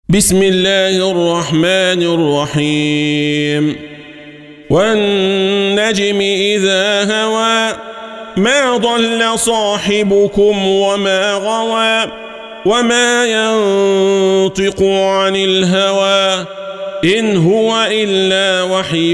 بسم الله الرحمن الرحيم والنجم إذا هوى ما ضل صاحبكم وما غوى وما ينطق عن الهوى إن هو إلا وحي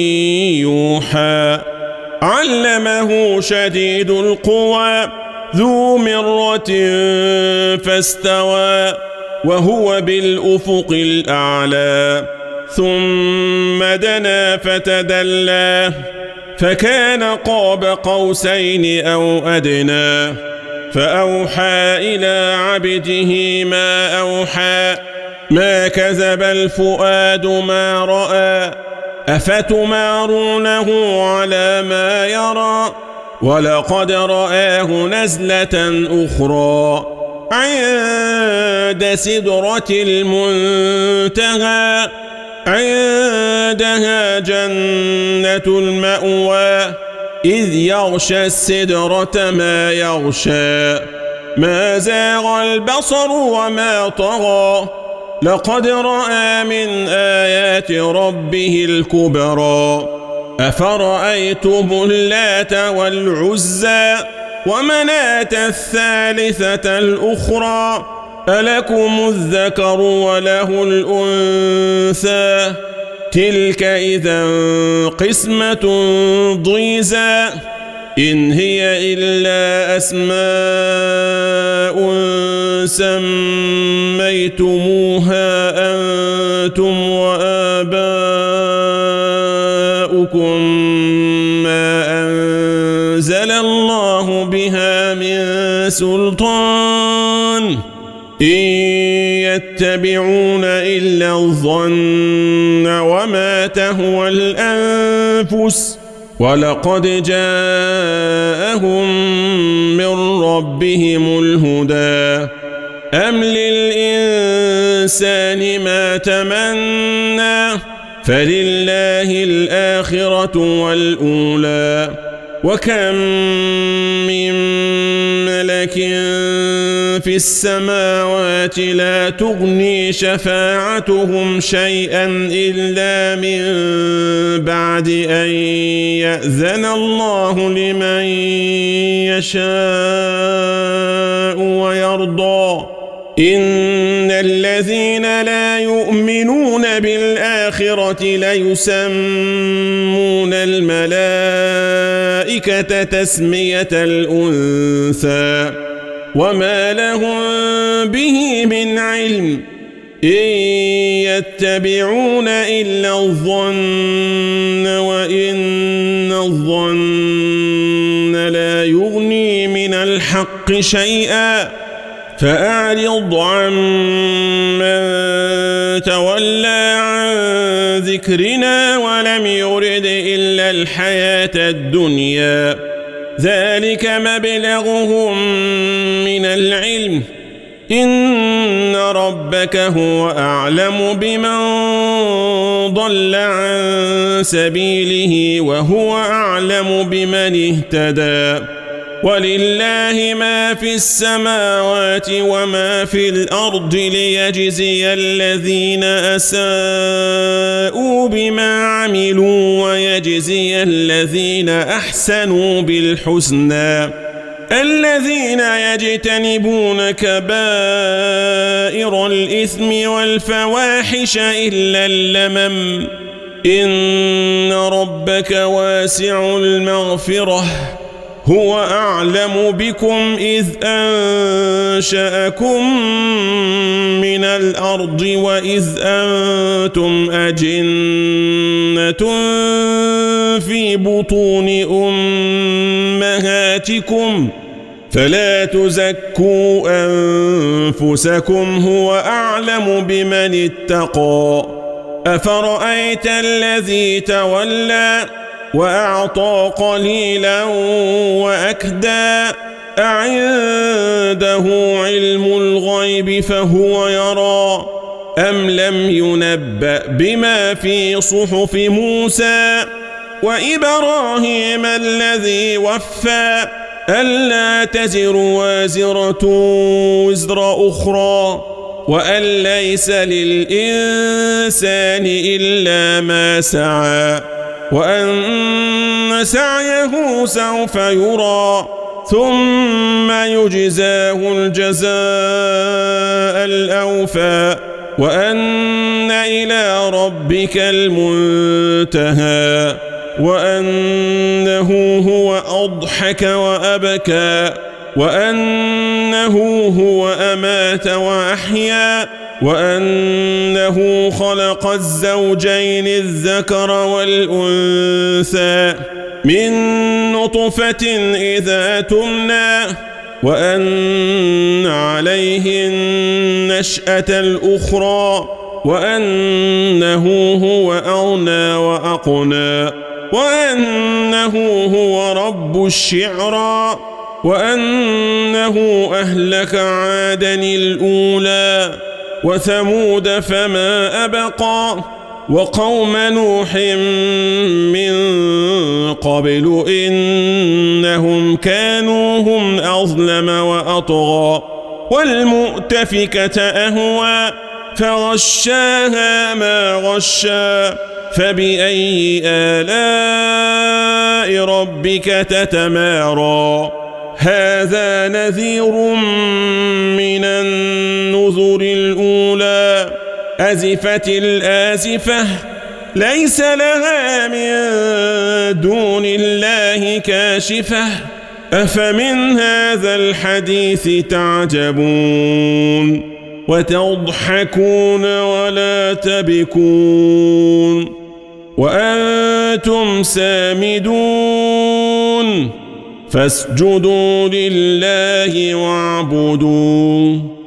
يوحى علمه شديد القوى ذو مرة فاستوى وهو بالأفق الأعلى ثم دنا فتدلى فكان قاب قوسين أو أدنى فأوحى إلى عبده ما أوحى ما كذب الفؤاد ما رأى أفتمارونه على ما يرى ولقد رآه نزلة أخرى عند سدرة المنتهى عندها جنة المأوى إذ يغشى السدرة ما يغشى ما زاغ البصر وما طغى لقد رأى من آيات ربه الكبرى أفرأيتم اللات والعزى ومناة الثالثة الأخرى ألكم الذكر وله الأنثى تلك إذا قسمة ضيزى إن هي إلا أسماء سميتموها أنتم وآباؤكم ما أنزل الله بها من سلطان إن يتبعون إلا الظن وما تهوى الأنفس ولقد جاءهم من ربهم الهدى أم للإنسان ما تمنى فلله الآخرة والأولى وكم من ملك في السماوات لا تغني شفاعتهم شيئا إلا من بعد أن يأذن الله لمن يشاء ويرضى إن الذين لا يؤمنون بالآخرة ليسمون الملائكة تسمية الأنثى وما لهم به من علم إن يتبعون إلا الظن وإن الظن لا يغني من الحق شيئا فأعرض عن من تولى عن ذكرنا ولم يرد إلا الحياة الدنيا ذلك مبلغهم من العلم إن ربك هو أعلم بمن ضل عن سبيله وهو أعلم بمن اهتدى ولله ما في السماوات وما في الأرض ليجزي الذين أساءوا بما عملوا ويجزي الذين أحسنوا بالحسنى الذين يجتنبون كبائر الإثم والفواحش إلا اللمم إن ربك واسع المغفرة هو أعلم بكم إذ أنشأكم من الأرض وإذ أنتم أجنة في بطون أمهاتكم فلا تزكوا أنفسكم هو أعلم بمن اتقى أفرأيت الذي تولى وأعطى قليلا وأكدى أعنده علم الغيب فهو يرى أم لم ينبأ بما في صحف موسى وإبراهيم الذي وفى ألا تزر وازرة وزر أخرى وأن ليس للإنسان إلا ما سعى وأن سعيه سوف يرى ثم يجزاه الجزاء الأوفى وأن إلى ربك المنتهى وأنه هو أضحك وأبكى وأنه هو أمات وأحيا وأنه خلق الزوجين الذكر والأنثى من نطفة إذا تمنى وأن عليه النشأة الأخرى وأنه هو أغنى وأقنى وأنه هو رب الشعرى وأنه أهلك عادا الأولى وثمود فما أبقى وقوم نوح من قبل إنهم كانوا هم أظلم وأطغى والمؤتفكة أهوى فغشاها ما غشى فبأي آلاء ربك تتمارى هذا نذير من النذر الأولى أزفت الآزفة ليس لها من دون الله كاشفة أفمن هذا الحديث تعجبون وتضحكون ولا تبكون وأنتم سامدون فاسجدوا لله واعبدوا